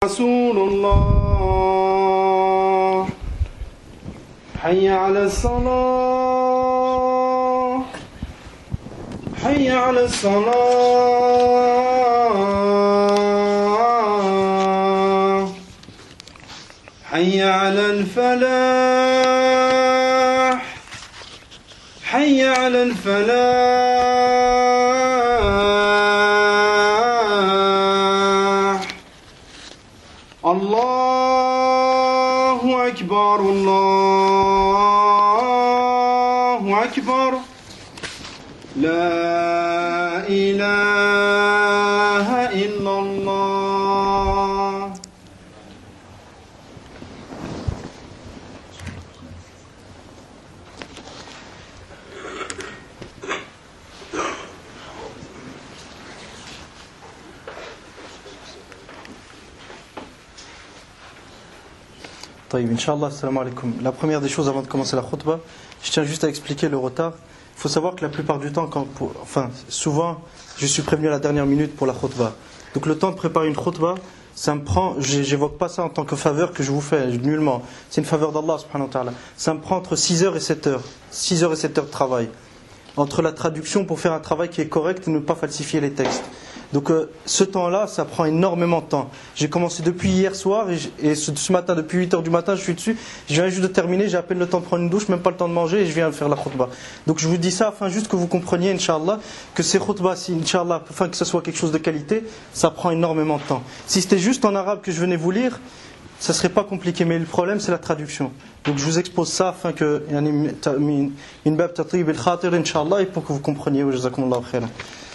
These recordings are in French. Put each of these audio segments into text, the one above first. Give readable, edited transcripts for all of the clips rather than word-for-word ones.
رسول الله حي على الصلاة حي على الصلاة حي على الفلاح حي على الفلاح الله أكبر الله أكبر لا إله إلا الله. طيب, Inch'Allah, assalamu alaikum. La première des choses avant de commencer la khutbah, je tiens juste à expliquer le retard. Il faut savoir que la plupart du temps, souvent, je suis prévenu à la dernière minute pour la khutbah. Donc le temps de préparer une khutbah, ça me prend, j'évoque pas ça en tant que faveur que je vous fais, nullement. C'est une faveur d'Allah subhanahu wa ta'ala. Ça me prend entre 6h et 7h. 6h et 7h de travail. Entre la traduction pour faire un travail qui est correct et ne pas falsifier les textes. Donc ce temps-là, ça prend énormément de temps. J'ai commencé depuis hier soir et ce matin, depuis 8h du matin, je suis dessus. Je viens juste de terminer, j'ai à peine le temps de prendre une douche, même pas le temps de manger et je viens faire la khutbah. Donc je vous dis ça afin juste que vous compreniez, Inch'Allah, que ces khutbahs, si Inch'Allah, afin que ce soit quelque chose de qualité, ça prend énormément de temps. Si c'était juste en arabe que je venais vous lire, ça serait pas compliqué, mais le problème c'est la traduction. Donc je vous expose ça afin que min bab tatyib al-khatir, Inch'Allah, et pour que vous compreniez. Jazakumullahu khairan.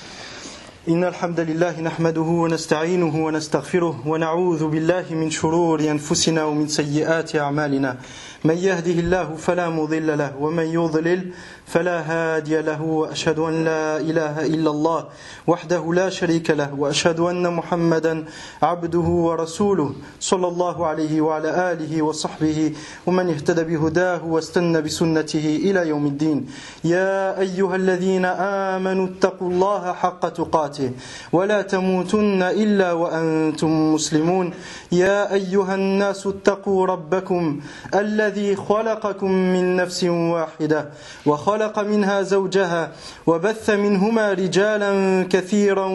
إن الحمد لله نحمده ونستعينه ونستغفره ونعوذ بالله من شرور أنفسنا ومن سيئات أعمالنا من يهده الله فلا مضل له ومن يضلل فلا هادي له وأشهد أن لا إله إلا الله وحده لا شريك له وأشهد أن محمدا عبده ورسوله صلى الله عليه وعلى آله وصحبه ومن اهتدى بهداه واستنى بسنته إلى يوم الدين. يا أيها الذين آمنوا اتقوا الله حق تقاته ولا تموتن إلا وأنتم مسلمون. يا أيها الناس اتقوا ربكم الذي خلقكم من نفس واحدة وخلق منها زوجها وبث منهما رجالا كثيرا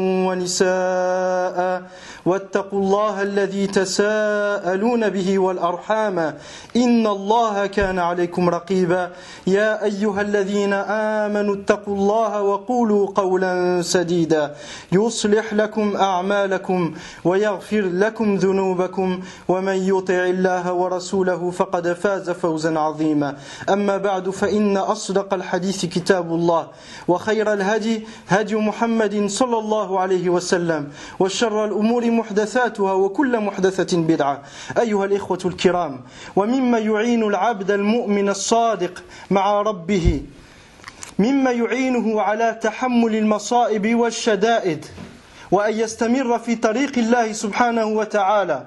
ونساء واتقوا الله الذي تساءلون به والأرحام إن الله كان عليكم رقيبا. يا أيها الذين آمنوا اتقوا الله وقولوا قولا سديدا يصلح لكم أعمالكم ويغفر لكم ذنوبكم ومن يطع الله ورسوله فقد فاز فوزا عظيما. أما بعد فإن أصدق الحديث كتاب الله وخير الهدي هدي محمد صلى الله عليه وسلم وشر الأمور محدثاتها وكل محدثة بدعة. أيها الإخوة الكرام, ومما يعين العبد المؤمن الصادق مع ربه مما يعينه على تحمل المصائب والشدائد وأن يستمر في طريق الله سبحانه وتعالى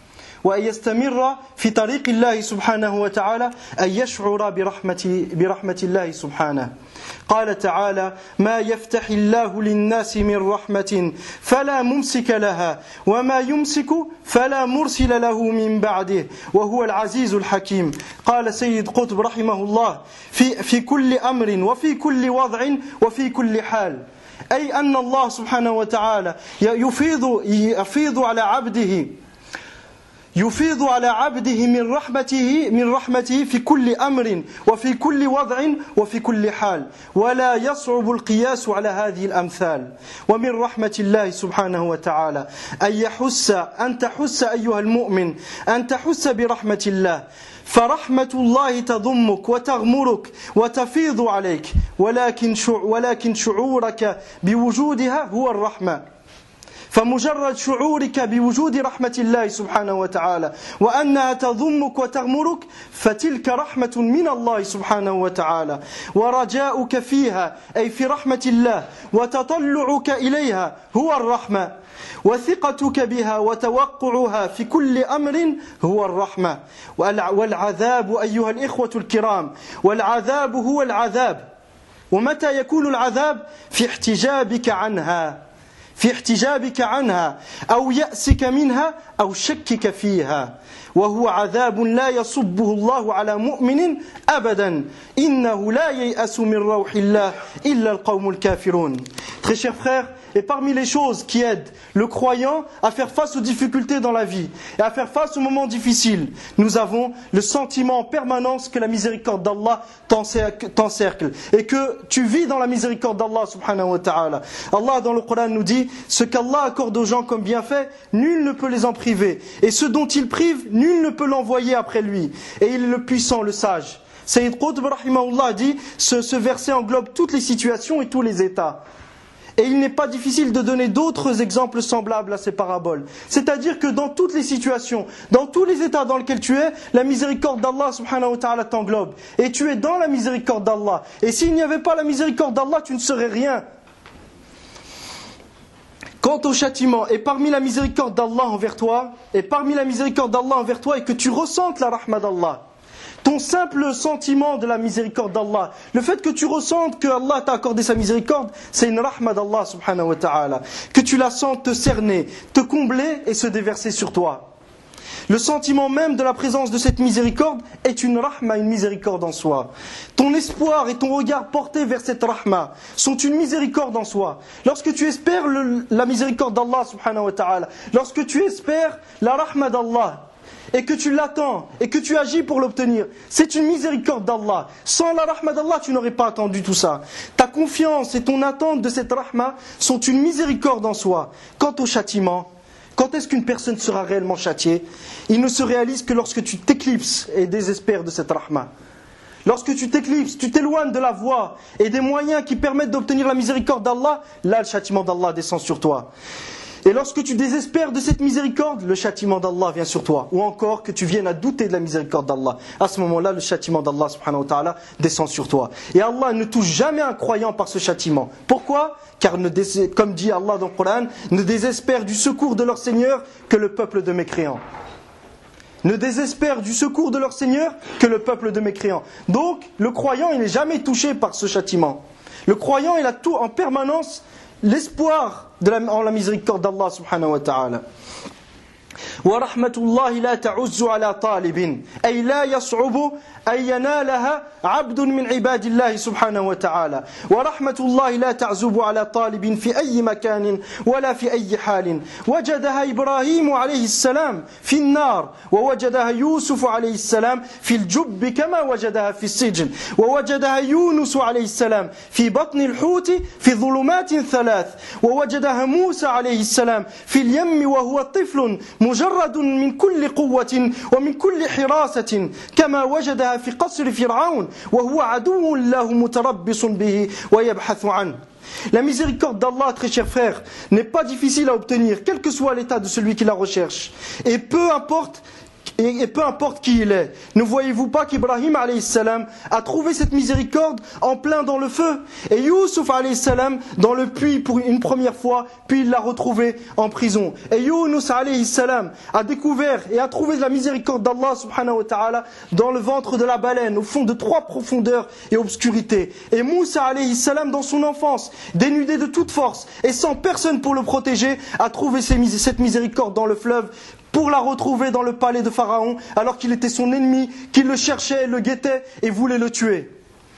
أن يشعر برحمة الله سبحانه. قال تعالى: ما يفتح الله للناس من رحمة فلا ممسك لها وما يمسك فلا مرسل له من بعده وهو العزيز الحكيم. قال سيد قطب رحمه الله: في كل أمر وفي كل وضع وفي كل حال. أي أن الله سبحانه وتعالى يفيض على عبده من رحمته في كل أمر وفي كل وضع وفي كل حال، ولا يصعب القياس على هذه الأمثال. ومن رحمة الله سبحانه وتعالى أن تحس أيها المؤمن أن تحس برحمة الله، فرحمة الله تضمك وتغمرك وتفيض عليك، ولكن شعورك بوجودها هو الرحمة. فمجرد شعورك بوجود رحمة الله سبحانه وتعالى وأنها تضمك وتغمرك فتلك رحمة من الله سبحانه وتعالى، ورجاؤك فيها أي في رحمة الله وتطلعك إليها هو الرحمة، وثقتك بها وتوقعها في كل أمر هو الرحمة. والعذاب أيها الإخوة الكرام، والعذاب هو العذاب. ومتى يكون العذاب؟ في احتجابك عنها، في احتجابك عنها أو يأسك منها أو شكك فيها وهو عذاب لا يصبه الله على مؤمن أبدا إنه لا ييأس من روح الله إلا القوم الكافرون. Très chers frères, et parmi les choses qui aident le croyant à faire face aux difficultés dans la vie et à faire face aux moments difficiles, nous avons le sentiment en permanence que la miséricorde d'Allah t'encercle et que tu vis dans la miséricorde d'Allah subhanahu wa ta'ala. Allah dans le Coran nous dit, ce qu'Allah accorde aux gens comme bienfait, nul ne peut les en priver, et ce dont il prive, nul ne peut l'envoyer après lui, et il est le puissant, le sage. Sayyid Qutb rahimahullah dit, ce verset englobe toutes les situations et tous les états. Et il n'est pas difficile de donner d'autres exemples semblables à ces paraboles. C'est-à-dire que dans toutes les situations, dans tous les états dans lesquels tu es, la miséricorde d'Allah subhanahu wa ta'ala t'englobe. Et tu es dans la miséricorde d'Allah. Et s'il n'y avait pas la miséricorde d'Allah, tu ne serais rien. Quant au châtiment, et parmi la miséricorde d'Allah envers toi, et que tu ressentes la rahma d'Allah, ton simple sentiment de la miséricorde d'Allah, le fait que tu ressentes que Allah t'a accordé sa miséricorde, c'est une rahma d'Allah subhanahu wa ta'ala. Que tu la sentes te cerner, te combler et se déverser sur toi. Le sentiment même de la présence de cette miséricorde est une rahma, une miséricorde en soi. Ton espoir et ton regard portés vers cette rahma sont une miséricorde en soi. Lorsque tu espères la miséricorde d'Allah subhanahu wa ta'ala, lorsque tu espères la rahma d'Allah, et que tu l'attends, et que tu agis pour l'obtenir, c'est une miséricorde d'Allah. Sans la rahma d'Allah, tu n'aurais pas attendu tout ça. Ta confiance et ton attente de cette rahma sont une miséricorde en soi. Quant au châtiment, quand est-ce qu'une personne sera réellement châtiée? Il ne se réalise que lorsque tu t'éclipses et désespères de cette rahma. Lorsque tu t'éclipses, tu t'éloignes de la voie et des moyens qui permettent d'obtenir la miséricorde d'Allah, là le châtiment d'Allah descend sur toi. Et lorsque tu désespères de cette miséricorde, le châtiment d'Allah vient sur toi. Ou encore que tu viennes à douter de la miséricorde d'Allah. À ce moment-là, le châtiment d'Allah subhanahu wa ta'ala descend sur toi. Et Allah ne touche jamais un croyant par ce châtiment. Pourquoi? Car, comme dit Allah dans le Coran, ne désespère du secours de leur Seigneur que le peuple de mécréants. Ne désespère du secours de leur Seigneur que le peuple de mécréants. Donc, le croyant, il n'est jamais touché par ce châtiment. Le croyant, il a tout en permanence l'espoir en la miséricorde d'Allah subhanahu wa ta'ala. ورحمة الله لا تعز على طالب أي لا يصعب أن ينالها عبد من عباد الله سبحانه وتعالى ورحمة الله لا تعزب على طالب في أي مكان ولا في أي حال وجدها إبراهيم عليه السلام في النار ووجدها يوسف عليه السلام في الجب كما وجدها في السجن ووجدها يونس عليه السلام في بطن الحوت في ظلمات ثلاث ووجدها موسى عليه السلام في اليم وهو طفل مجرد من كل قوة ومن كل حراسة كما وجدها في قصر فرعون وهو عدو الله متربص به ويبحث عنه. La miséricorde d'Allah, très chers frères, n'est pas difficile à obtenir, quel que soit l'état de celui qui la recherche. Et peu importe qui il est. Ne voyez-vous pas qu'Ibrahim alayhi salam a trouvé cette miséricorde en plein dans le feu, et Youssouf alayhi salam dans le puits pour une première fois, puis il l'a retrouvé en prison. Et Younus alayhi salam a découvert et a trouvé la miséricorde d'Allah subhanahu wa ta'ala dans le ventre de la baleine, au fond de 3 profondeurs et obscurités. Et Moussa alayhi salam dans son enfance, dénudé de toute force et sans personne pour le protéger, a trouvé cette miséricorde dans le fleuve, pour la retrouver dans le palais de Pharaon, alors qu'il était son ennemi, qu'il le cherchait, le guettait et voulait le tuer.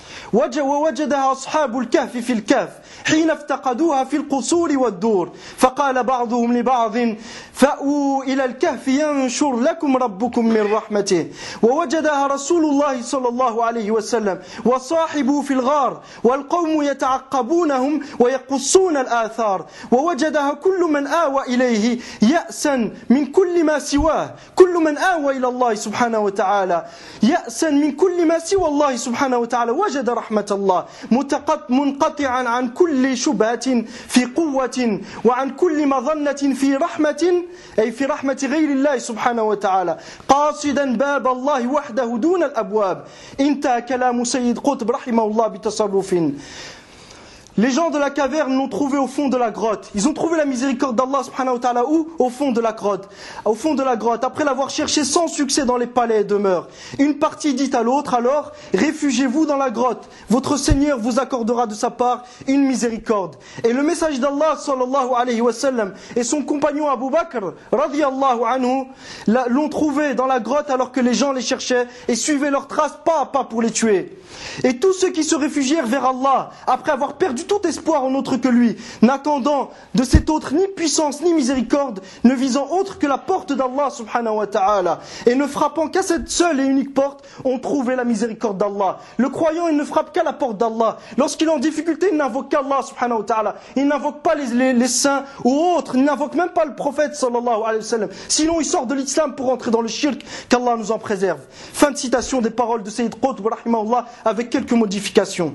ووجدها أصحاب الكهف في الكهف حين افتقدوها في القصور والدور فقال بعضهم لبعض فأووا إلى الكهف ينشر لكم ربكم من رحمته ووجدها رسول الله صلى الله عليه وسلم وصاحبه في الغار والقوم يتعقبونهم ويقصون الآثار ووجدها كل من آوى إليه يأسا من كل ما سواه كل من آوى إلى الله سبحانه وتعالى يأسا من كل ما سوى الله سبحانه وتعالى وجد رحمة الله منقطعا عن كل شبهة في قوة وعن كل مظنة في رحمة أي في رحمة غير الله سبحانه وتعالى قاصدا باب الله وحده دون الأبواب. انتهى كلام سيد قطب رحمه الله بتصرف. Les gens de la caverne l'ont trouvé au fond de la grotte. Ils ont trouvé la miséricorde d'Allah subhanahu wa ta'ala où? Au fond de la grotte. Au fond de la grotte, après l'avoir cherché sans succès dans les palais et demeures. Une partie dit à l'autre, alors, réfugiez-vous dans la grotte. Votre Seigneur vous accordera de sa part une miséricorde. Et le message d'Allah sallallahu alayhi wa sallam et son compagnon Abu Bakr radiyallahu anhu l'ont trouvé dans la grotte alors que les gens les cherchaient et suivaient leurs traces pas à pas pour les tuer. Et tous ceux qui se réfugièrent vers Allah, après avoir perdu tout espoir en autre que lui, n'attendant de cet autre ni puissance ni miséricorde, ne visant autre que la porte d'Allah subhanahu wa ta'ala, et ne frappant qu'à cette seule et unique porte, ont trouvé la miséricorde d'Allah. Le croyant, il ne frappe qu'à la porte d'Allah. Lorsqu'il est en difficulté, il n'invoque qu'Allah subhanahu wa ta'ala. Il n'invoque pas les saints ou autres, il n'invoque même pas le prophète sallallahu alayhi wa sallam. Sinon, il sort de l'islam pour entrer dans le shirk, qu'Allah nous en préserve. Fin de citation des paroles de Sayyid Qutb rahimahullah, avec quelques modifications.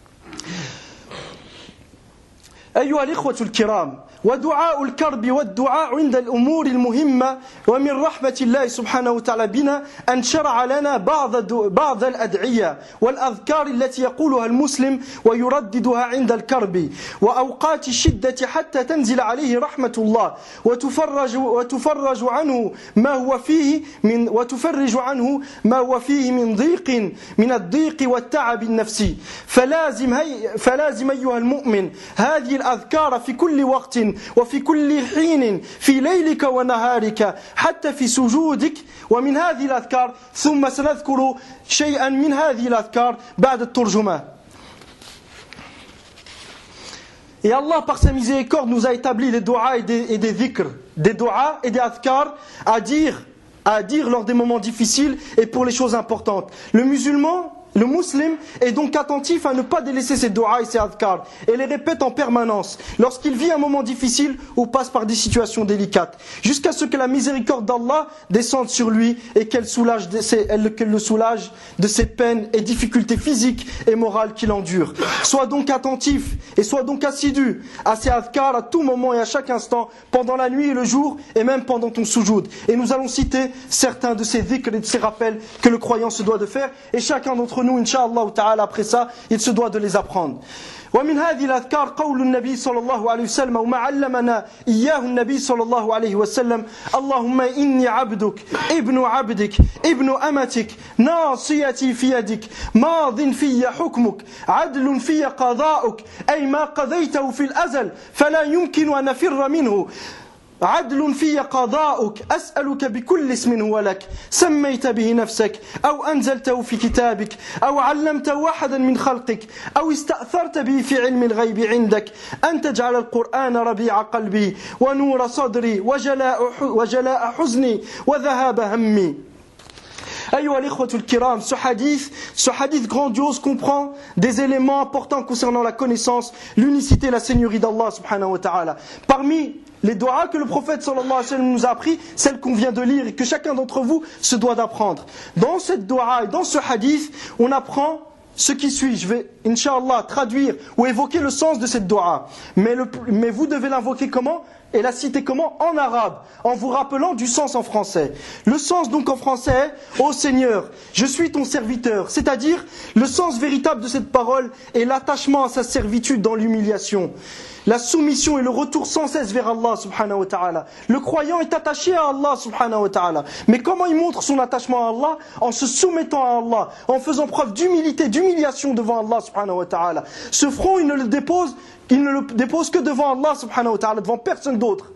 أيها الإخوة الكرام، ودعاء الكرب والدعاء عند الأمور المهمة ومن رحمة الله سبحانه وتعالى بنا أن شرع لنا بعض الأدعية والأذكار التي يقولها المسلم ويرددها عند الكرب وأوقات الشدة حتى تنزل عليه رحمة الله وتفرج عنه ما هو فيه من ضيق من الضيق والتعب النفسي. فلازم أيها المؤمن هذه الأذكار في كل وقت وفي كل حين في ليلك ونهارك حتى في سجودك. ومن هذه الأذكار ثم سنذكر شيئا من هذه الأذكار بعد الترجمة. Et Allah, par sa miséricorde, nous a établi les doigts et des dhikr, des doigts et des adhkar à dire lors des moments difficiles et pour les choses importantes. Le musulman est donc attentif à ne pas délaisser ses doigts et ses adhkar et les répète en permanence lorsqu'il vit un moment difficile ou passe par des situations délicates, jusqu'à ce que la miséricorde d'Allah descende sur lui et qu'elle le soulage de ses peines et difficultés physiques et morales qu'il endure. Sois donc attentif et sois donc assidu à ces adhkar à tout moment et à chaque instant, pendant la nuit et le jour et même pendant ton sujoud. Et nous allons citer certains de ces dhikr et de ces rappels que le croyant se doit de faire, et chacun d'entre nous, Inch'Allah ta'ala, après ça, il se doit de les apprendre. ومن هذه الأذكار قول النبي صلى الله عليه وسلم وما علمنا إياه النبي صلى الله عليه وسلم: اللهم إني عبدك ابن عبدك ابن أمتك ناصيتي في يدك ماض في حكمك عدل في قضاؤك أي ما قضيته في الأزل فلا يمكن أن نفر منه عدل في قضاؤك أسألك بكل اسم هو لك سميت به نفسك أو أنزلته في كتابك أو علمته أحدا من خلقك أو استأثرت به في علم الغيب عندك أن تجعل القرآن ربيع قلبي ونور صدري وجلاء حزني وذهاب همي. أيها الإخوة الكرام, ce hadith grandiose comprend des éléments importants concernant la connaissance, l'unicité et la seigneurie d'Allah subhanahu wa ta'ala. Parmi les doigts que le prophète sallallahu alayhi wa sallam nous a appris, celles qu'on vient de lire et que chacun d'entre vous se doit d'apprendre. Dans cette doua et dans ce hadith, on apprend ce qui suit. Je vais, Inch'Allah, traduire ou évoquer le sens de cette doua. Mais vous devez l'invoquer comment? Et la citer comment? En arabe, en vous rappelant du sens en français. Le sens donc en français est: ô Seigneur, je suis ton serviteur. C'est-à-dire, le sens véritable de cette parole est l'attachement à sa servitude dans l'humiliation, la soumission et le retour sans cesse vers Allah subhanahu wa ta'ala. Le croyant est attaché à Allah subhanahu wa ta'ala. Mais comment il montre son attachement à Allah? En se soumettant à Allah, en faisant preuve d'humilité, d'humiliation devant Allah subhanahu wa ta'ala. Ce front, il ne le dépose que devant Allah subhanahu wa ta'ala, devant personne d'autre.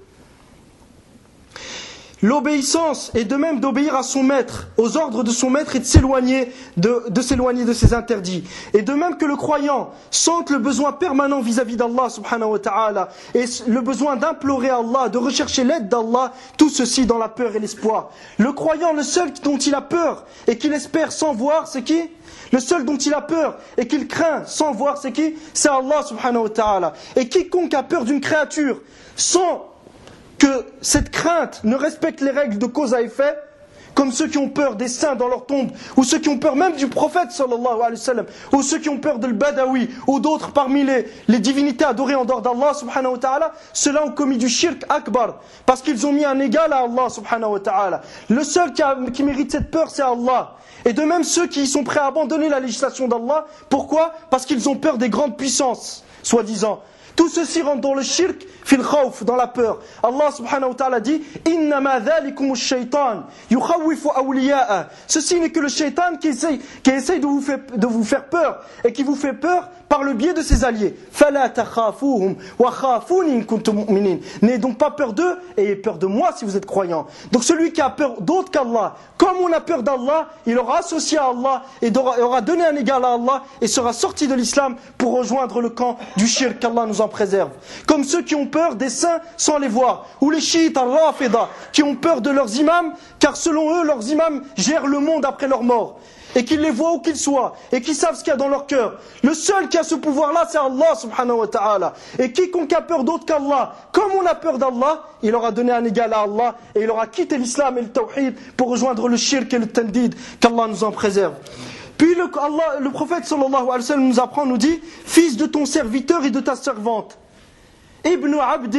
L'obéissance est de même d'obéir à son maître, aux ordres de son maître, et de s'éloigner de ses interdits. Et de même que le croyant sente le besoin permanent vis-à-vis d'Allah subhanahu wa ta'ala, et le besoin d'implorer Allah, de rechercher l'aide d'Allah, tout ceci dans la peur et l'espoir. Le croyant, le seul dont il a peur et qu'il espère sans voir, c'est qui? Le seul dont il a peur et qu'il craint sans voir, c'est qui? C'est Allah subhanahu wa ta'ala. Et quiconque a peur d'une créature sans que cette crainte ne respecte les règles de cause à effet, comme ceux qui ont peur des saints dans leur tombe, ou ceux qui ont peur même du prophète sallallahu alayhi wa sallam, ou ceux qui ont peur de l'Badawi, ou d'autres parmi les divinités adorées en dehors d'Allah subhanahu wa ta'ala, ceux-là ont commis du shirk akbar, parce qu'ils ont mis un égal à Allah subhanahu wa ta'ala. Le seul qui mérite cette peur, c'est Allah. Et de même ceux qui sont prêts à abandonner la législation d'Allah, pourquoi? Parce qu'ils ont peur des grandes puissances. soi-disant. Tout ceci rentre dans le shirk, fil khawf, dans la peur. Allah subhanahu wa ta'ala dit Innama dhalikum ash-shaytan yukhawwifu awliya'a. Ceci n'est que le shaitan qui essaye de vous faire peur et qui vous fait peur par le biais de ses alliés. Fala takhafuhum wa khafuni in kuntum mu'minin. N'ayez donc pas peur d'eux et ayez peur de moi si vous êtes croyants. Donc celui qui a peur d'autre qu'Allah, comme on a peur d'Allah, il aura associé à Allah et aura donné un égal à Allah et sera sorti de l'islam pour rejoindre le camp du shirk, qu'Allah nous en préserve. Comme ceux qui ont peur des saints sans les voir, ou les chiites al-Rafida, qui ont peur de leurs imams, car selon eux, leurs imams gèrent le monde après leur mort, et qu'ils les voient où qu'ils soient, et qu'ils savent ce qu'il y a dans leur cœur. Le seul qui a ce pouvoir-là, c'est Allah subhanahu wa ta'ala. Et quiconque a peur d'autre qu'Allah, comme on a peur d'Allah, il aura donné un égal à Allah, et il aura quitté l'islam et le tawhid pour rejoindre le shirk et le tandid, qu'Allah nous en préserve. Puis le prophète sallallahu alayhi wa sallam nous apprend, nous dit, fils de ton serviteur et de ta servante. Ibn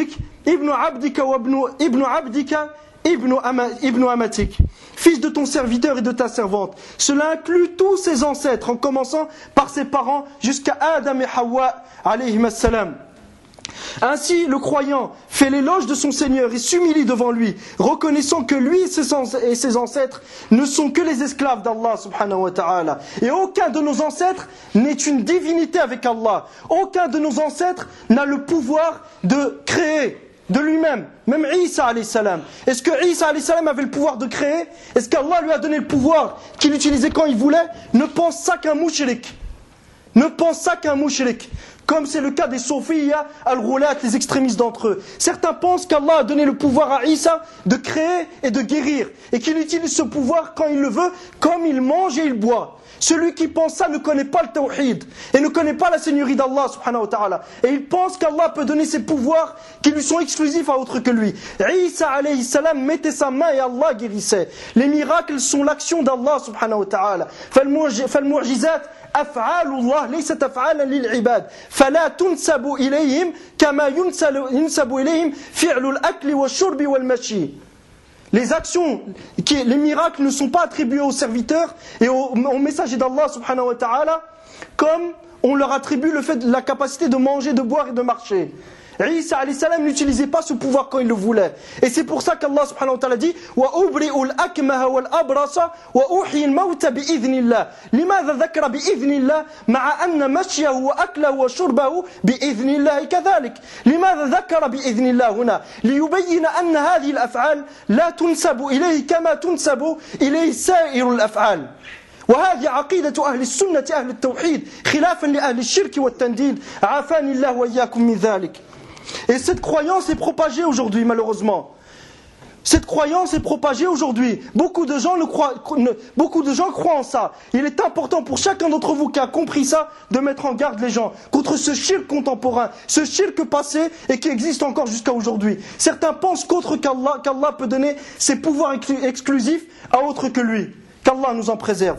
abdika wa ibn abdika ibn amatik. Fils de ton serviteur et de ta servante. Cela inclut tous ses ancêtres, en commençant par ses parents jusqu'à Adam et Hawa alayhim assalam. Ainsi, le croyant fait l'éloge de son Seigneur et s'humilie devant lui, reconnaissant que lui et ses ancêtres ne sont que les esclaves d'Allah subhanahu wa ta'ala. Et aucun de nos ancêtres n'est une divinité avec Allah. Aucun de nos ancêtres n'a le pouvoir de créer de lui-même. Même Isa alayhi salam. Est-ce que Isa alayhi salam avait le pouvoir de créer? Est-ce qu'Allah lui a donné le pouvoir qu'il utilisait quand il voulait? Ne pense ça qu'un mushrik. Ne pense ça qu'un mushrik. Comme c'est le cas des Sofiya al-Ghulat, les extrémistes d'entre eux. Certains pensent qu'Allah a donné le pouvoir à Isa de créer et de guérir, et qu'il utilise ce pouvoir quand il le veut, comme il mange et il boit. Celui qui pense ça ne connaît pas le tawhid et ne connaît pas la seigneurie d'Allah subhanahu wa ta'ala. Et il pense qu'Allah peut donner ses pouvoirs qui lui sont exclusifs à autre que lui. Isa alayhi salam mettait sa main et Allah guérissait. Les miracles sont l'action d'Allah subhanahu wa ta'ala. فالمعجزات أفعال الله ليست أفعالا للعباد فلا تنسب إليهم كما ينسب إليهم فعل الأكل والشرب والمشي. Les actions, les miracles ne sont pas attribués aux serviteurs et aux messagers d'Allah subhanahu wa ta'ala comme on leur attribue la capacité de manger, de boire et de marcher. Isa alayhi salam n'utilisait pas ce pouvoir quand il le voulait. Et c'est pour ça qu'Allah subhanahu wa ta'ala dit وَأُبْرِئُ الْأَكْمَهَ وَالْأَبْرَصَ وَأُحْيِي الْمَوْتَ بِإِذْنِ اللَّهِ. لماذا ذكر بإذن الله مع أن مشيه وأكله وشربه بإذن الله كذلك؟ لماذا ذكر بإذن الله هنا؟ ليبين أن هذه الأفعال لا تنسب إليه كما تنسب إليه سائر الأفعال. وهذه عقيدة أهل السنة أهل التوحيد خلافا لأهل الشرك والتنديد عافاني الله وإياكم من ذلك. Et cette croyance est propagée aujourd'hui, malheureusement. Cette croyance est propagée aujourd'hui. Beaucoup de gens croient en ça. Il est important pour chacun d'entre vous qui a compris ça de mettre en garde les gens contre ce shirk contemporain, ce shirk passé et qui existe encore jusqu'à aujourd'hui. Certains pensent qu'Allah peut donner ses pouvoirs exclusifs à autre que lui. Qu'Allah nous en préserve.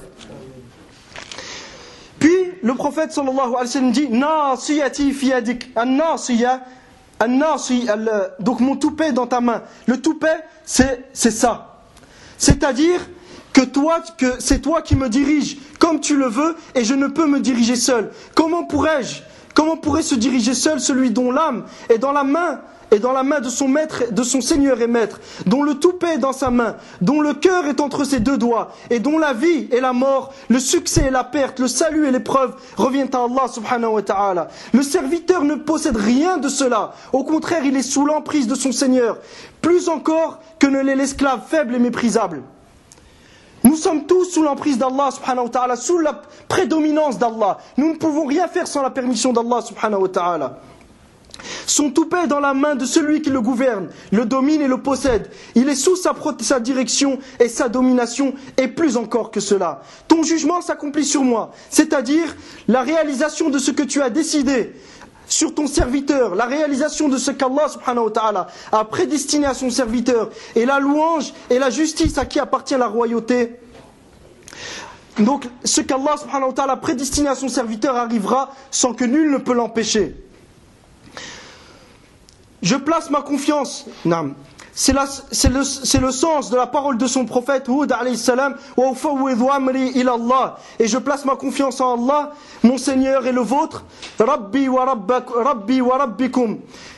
Puis le prophète sallallahu alayhi wa sallam dit Nasiyati fi yadik. An-nasiya, donc mon toupet dans ta main. Le toupet, c'est ça. C'est-à-dire que c'est toi qui me diriges comme tu le veux et je ne peux me diriger seul. Comment pourrait se diriger seul celui dont l'âme est dans la main de son maître, de son Seigneur et maître, dont le toupet est dans sa main, dont le cœur est entre ses deux doigts, et dont la vie et la mort, le succès et la perte, le salut et l'épreuve reviennent à Allah subhanahu wa ta'ala. Le serviteur ne possède rien de cela. Au contraire, il est sous l'emprise de son Seigneur, plus encore que ne l'est l'esclave faible et méprisable. Nous sommes tous sous l'emprise d'Allah subhanahu wa ta'ala, sous la prédominance d'Allah. Nous ne pouvons rien faire sans la permission d'Allah subhanahu wa ta'ala. Son toupet est dans la main de celui qui le gouverne, le domine et le possède. Il est sous sa direction et sa domination, et plus encore que cela. Ton jugement s'accomplit sur moi, c'est-à-dire la réalisation de ce que tu as décidé sur ton serviteur, la réalisation de ce qu'Allah subhanahu wa ta'ala a prédestiné à son serviteur, et la louange et la justice à qui appartient la royauté. Donc ce qu'Allah subhanahu wa ta'ala a prédestiné à son serviteur arrivera sans que nul ne peut l'empêcher. Je place ma confiance c'est le sens de la parole de son prophète Hud alayhi salam, wa ufawwidhu amri ila Allah, et je place ma confiance en Allah, mon Seigneur et le vôtre, Rabbi wa rabbikum.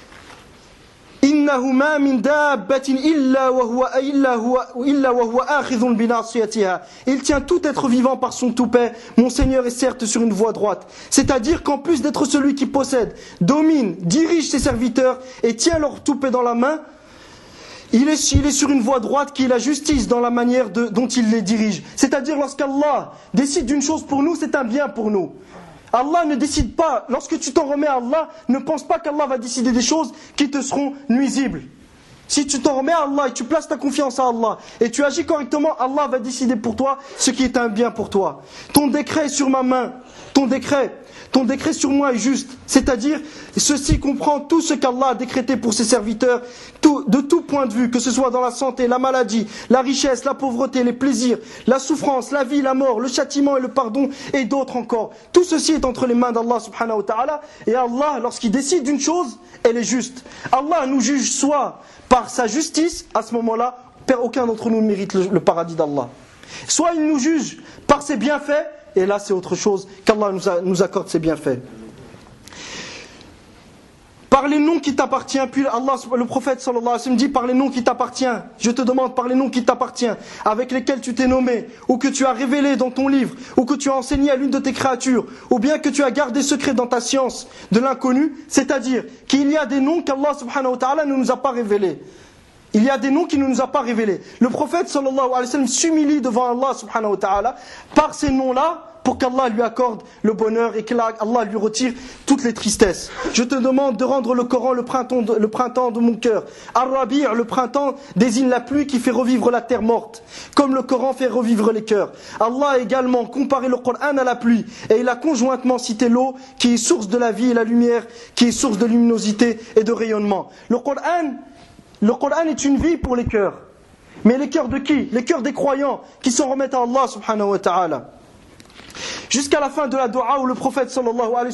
إنه ما من دابة إلا وهو آخذ بناصيتها. Il tient tout être vivant par son toupet. Mon Seigneur est certes sur une voie droite. C'est-à-dire qu'en plus d'être celui qui possède, domine, dirige ses serviteurs et tient leur toupet dans la main, il est sur une voie droite qui est la justice dans la manière dont il les dirige. C'est-à-dire lorsqu'Allah décide d'une chose pour nous, c'est un bien pour nous. Allah ne décide pas, lorsque tu t'en remets à Allah, ne pense pas qu'Allah va décider des choses qui te seront nuisibles. Si tu t'en remets à Allah et tu places ta confiance à Allah et tu agis correctement, Allah va décider pour toi ce qui est un bien pour toi. Ton décret est sur ma main, ton décret sur moi est juste. C'est-à-dire, ceci comprend tout ce qu'Allah a décrété pour ses serviteurs, de tout point de vue, que ce soit dans la santé, la maladie, la richesse, la pauvreté, les plaisirs, la souffrance, la vie, la mort, le châtiment et le pardon, et d'autres encore. Tout ceci est entre les mains d'Allah subhanahu wa ta'ala, et Allah, lorsqu'il décide d'une chose, elle est juste. Allah nous juge soit par sa justice, à ce moment-là, aucun d'entre nous ne mérite le paradis d'Allah. Soit il nous juge par ses bienfaits, et là c'est autre chose, qu'Allah nous accorde ses bienfaits. Par les noms qui t'appartiennent, puis Allah, le prophète sallallahu alayhi wa sallam dit, par les noms qui t'appartiennent, je te demande par les noms qui t'appartiennent, avec lesquels tu t'es nommé, ou que tu as révélé dans ton livre, ou que tu as enseigné à l'une de tes créatures, ou bien que tu as gardé secret dans ta science de l'inconnu, c'est-à-dire qu'il y a des noms qu'Allah subhanahu wa ta'ala ne nous a pas révélés. Il y a des noms qu'il ne nous a pas révélés. Le prophète sallallahu alayhi wa sallam s'humilie devant Allah subhanahu wa ta'ala par ces noms-là pour qu'Allah lui accorde le bonheur et qu'Allah lui retire toutes les tristesses. Je te demande de rendre le Coran le printemps de mon cœur. Ar-Rabi', le printemps, désigne la pluie qui fait revivre la terre morte, comme le Coran fait revivre les cœurs. Allah a également comparé le Coran à la pluie et il a conjointement cité l'eau qui est source de la vie et la lumière qui est source de luminosité et de rayonnement. Le Coran est une vie pour les cœurs. Mais les cœurs de qui? Les cœurs des croyants qui s'en remettent à Allah subhanahu wa ta'ala. Jusqu'à la fin de la dua où le prophète sallallahu alayhi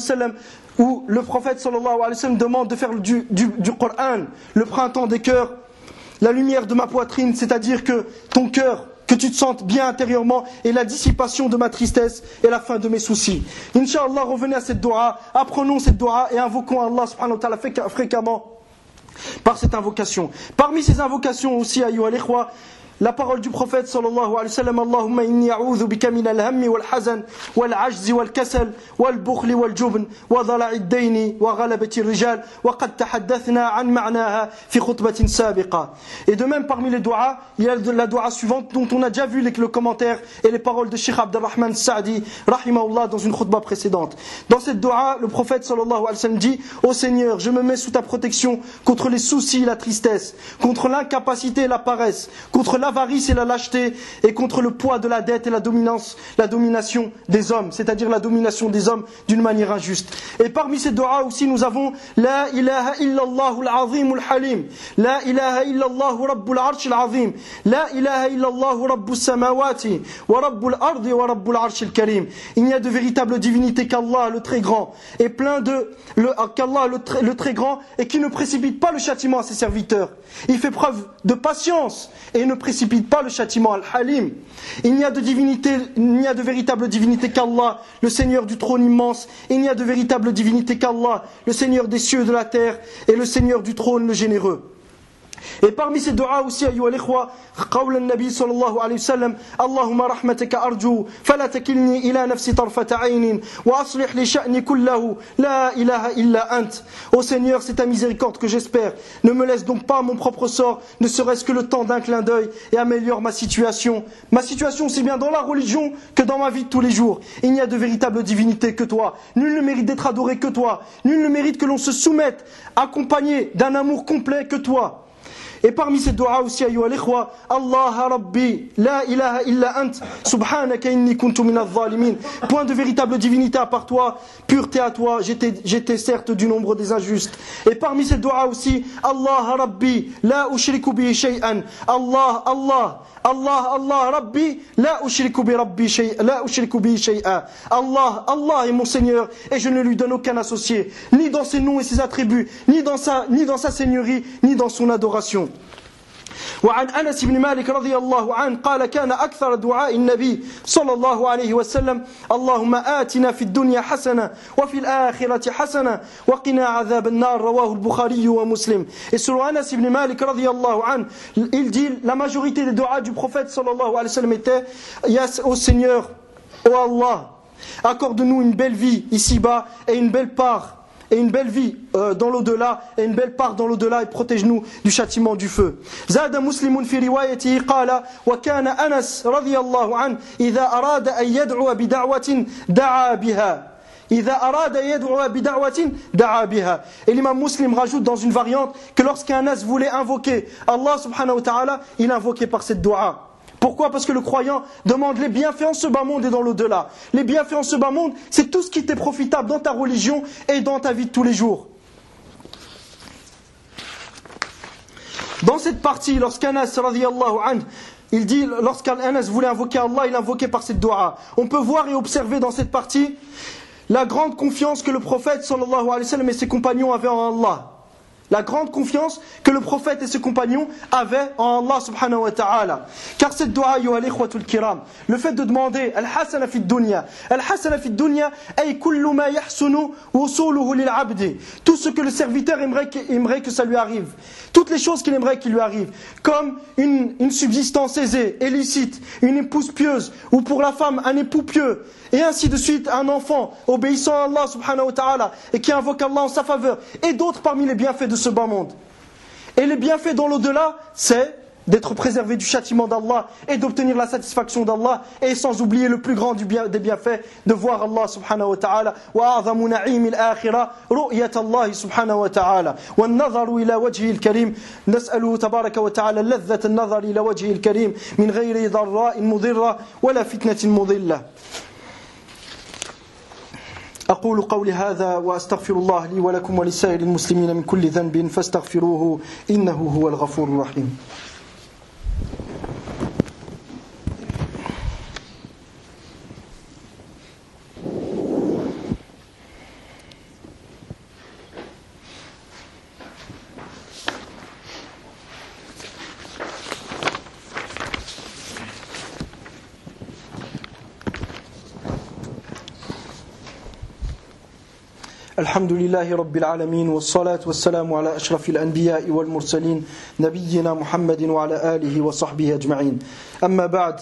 wa sallam demande de faire du Coran le printemps des cœurs, la lumière de ma poitrine, c'est-à-dire que ton cœur, que tu te sentes bien intérieurement, et la dissipation de ma tristesse et la fin de mes soucis. Inch'Allah, revenez à cette dua, apprenons cette dua et invoquons Allah subhanahu wa ta'ala fréquemment par cette invocation. Parmi ces invocations aussi, ayyuha al-ikhwa, la parole du prophète sallallahu alayhi wa sallam, Allahumma inni a'udhu bika min al-hammi wal-hazan wal-'ajzi wal-kasal wal-bukhli wal-jubn wa dhala'i ad-dayni wa ghalabati ar-rijal wa qad tahaddathna 'an ma'naha fi khutbatin sabiqa. Et de même parmi les du'as, il y a la du'a suivante dont on a déjà vu le commentaire et les paroles de Cheikh Abdurrahman Sa'di rahimahullah dans une khutba précédente. Dans cette du'a, le prophète sallallahu alayhi wa sallam dit: Ô Seigneur, je me mets sous ta protection contre les soucis et la tristesse, contre l'incapacité et la paresse, contre l'avarice et la lâcheté, et contre le poids de la dette et la domination des hommes, c'est-à-dire la domination des hommes d'une manière injuste. Et parmi ces du'as aussi nous avons La ilaha illallah al-azim al-halim, La ilaha illallah rabbul arsh al-azim, La ilaha illallah rabbus samawati wa rabbul ardi wa rabbul arsh al-karim. Il n'y a de véritable divinité qu'Allah le très grand, et qu'Allah le très grand, et qui ne précipite pas le châtiment à ses serviteurs. Il fait preuve de patience et ne précipite pas le châtiment, Al-Halim. Il n'y a de véritable divinité qu'Allah, le Seigneur du trône immense. Il n'y a de véritable divinité qu'Allah, le Seigneur des cieux et de la terre, et le Seigneur du trône, le généreux. Et parmi ces du'as aussi, ayyuha al-ikhwa, قول النبي صلى الله عليه وسلم اللهم رحمتك أرجو فلا تكلني إلى نفسي طرفة عين وأصلح لي شأني كله لا إله إلا أنت. Ô Seigneur, c'est ta miséricorde que j'espère. Ne me laisse donc pas mon propre sort, ne serait-ce que le temps d'un clin d'œil, et améliore ma situation. Ma situation aussi bien dans la religion que dans ma vie de tous les jours. Il n'y a de véritable divinité que toi. Nul ne mérite d'être adoré que toi. Nul ne mérite que l'on se soumette, accompagné d'un amour complet que toi. Et parmi ces du'as aussi, ayyuha al-ikhwa, Allah Rabbi, la ilaha illa ant, subhanaka inni kuntu min adh-dhalimin. Point de véritable divinité à part toi, pureté à toi, j'étais certes du nombre des injustes. Et parmi ces du'as aussi, Allah Rabbi, la ushriku bi shay'an. Allah Rabbi, la ushriku bi shay'a. Allah est mon Seigneur, et je ne lui donne aucun associé, ni dans ses noms et ses attributs, ni dans sa seigneurie, ni dans son adoration. وعن أنس بن مالك رضي الله عنه قال كان أكثر دعاء النبي صلى الله عليه وسلم اللهم آتنا في الدنيا حسنة وفي الآخرة حسنة وقنا عذاب النار رواه البخاري ومسلم. Et selon Anas ibn Malik رضي الله عنه, il dit la majorité des du'as du prophète sallallahu alayhi wa sallam était ô Seigneur, ô Allah, accorde-nous une belle vie ici-bas et une belle part et une belle vie dans l'au-delà et une belle part dans l'au-delà et protège-nous du châtiment du feu. زاد مسلم في روايته قال وكان أنس رضي الله عنه إذا أراد أن يدعو بدعوة دعا بها إذا أراد يدعو بدعوة دعا بها. Et l'imam Muslim rajoute dans une variante que lorsqu'un Anas voulait invoquer Allah subhanahu wa ta'ala, il invoquait par cette dua. Pourquoi? Parce que le croyant demande les bienfaits en ce bas monde et dans l'au-delà. Les bienfaits en ce bas monde, c'est tout ce qui t'est profitable dans ta religion et dans ta vie de tous les jours. Dans cette partie, lorsqu'Anas radiyallahu anhu, il dit, lorsqu'Anas voulait invoquer Allah, il invoquait par cette dua. On peut voir et observer dans cette partie la grande confiance que le prophète sallallahu alayhi wa sallam et ses compagnons avaient en Allah. La grande confiance que le prophète et ses compagnons avaient en Allah subhanahu wa ta'ala. Car cette dua, ayyuha al-ikhwatul kiram, le fait de demander al-hasana fi dunya, al-hasana fi dunya, ay kullu ma yahsunu wusuluhu lil abdi, tout ce que le serviteur aimerait que ça lui arrive, toutes les choses qu'il aimerait qu'il lui arrive, comme une subsistance aisée, et licite, une épouse pieuse, ou pour la femme un époux pieux, et ainsi de suite, un enfant obéissant à Allah subhanahu wa ta'ala et qui invoque Allah en sa faveur, et d'autres parmi les bienfaits de ce bas monde. Et les bienfaits dans l'au-delà, c'est d'être préservé du châtiment d'Allah et d'obtenir la satisfaction d'Allah, et sans oublier le plus grand des bienfaits, de voir Allah subhanahu wa ta'ala. Wa a'zamu na'im al-akhirah ru'yat Allah subhanahu wa ta'ala wa an-nazaru ila wajhi al-karim. Nas'aluhu tabaraka wa ta'ala ladhat an-nazar ila wajhi al-karim min ghayri dharra'in mudirra wa la fitnatin mudilla. أقول قولي هذا وأستغفر الله لي ولكم ولسائر المسلمين من كل ذنب فاستغفروه إنه هو الغفور الرحيم. الحمد لله رب العالمين والصلاة والسلام على أشرف الأنبياء والمرسلين نبينا محمد وعلى آله وصحبه أجمعين. أما بعد،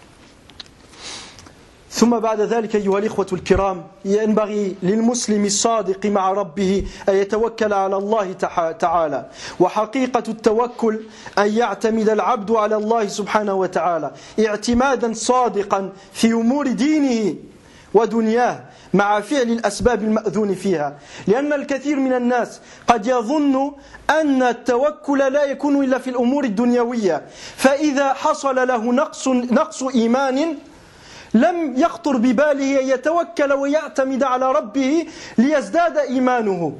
ثم بعد ذلك أيها الإخوة الكرام، ينبغي للمسلم الصادق مع ربه أن يتوكل على الله تعالى. وحقيقة التوكل أن يعتمد العبد على الله سبحانه وتعالى اعتمادا صادقا في أمور دينه ودنياه مع فعل الأسباب المأذون فيها. لأن الكثير من الناس قد يظن أن التوكل لا يكون إلا في الأمور الدنيوية، فإذا حصل له نقص إيمان لم يخطر بباله أن يتوكل ويعتمد على ربه ليزداد إيمانه،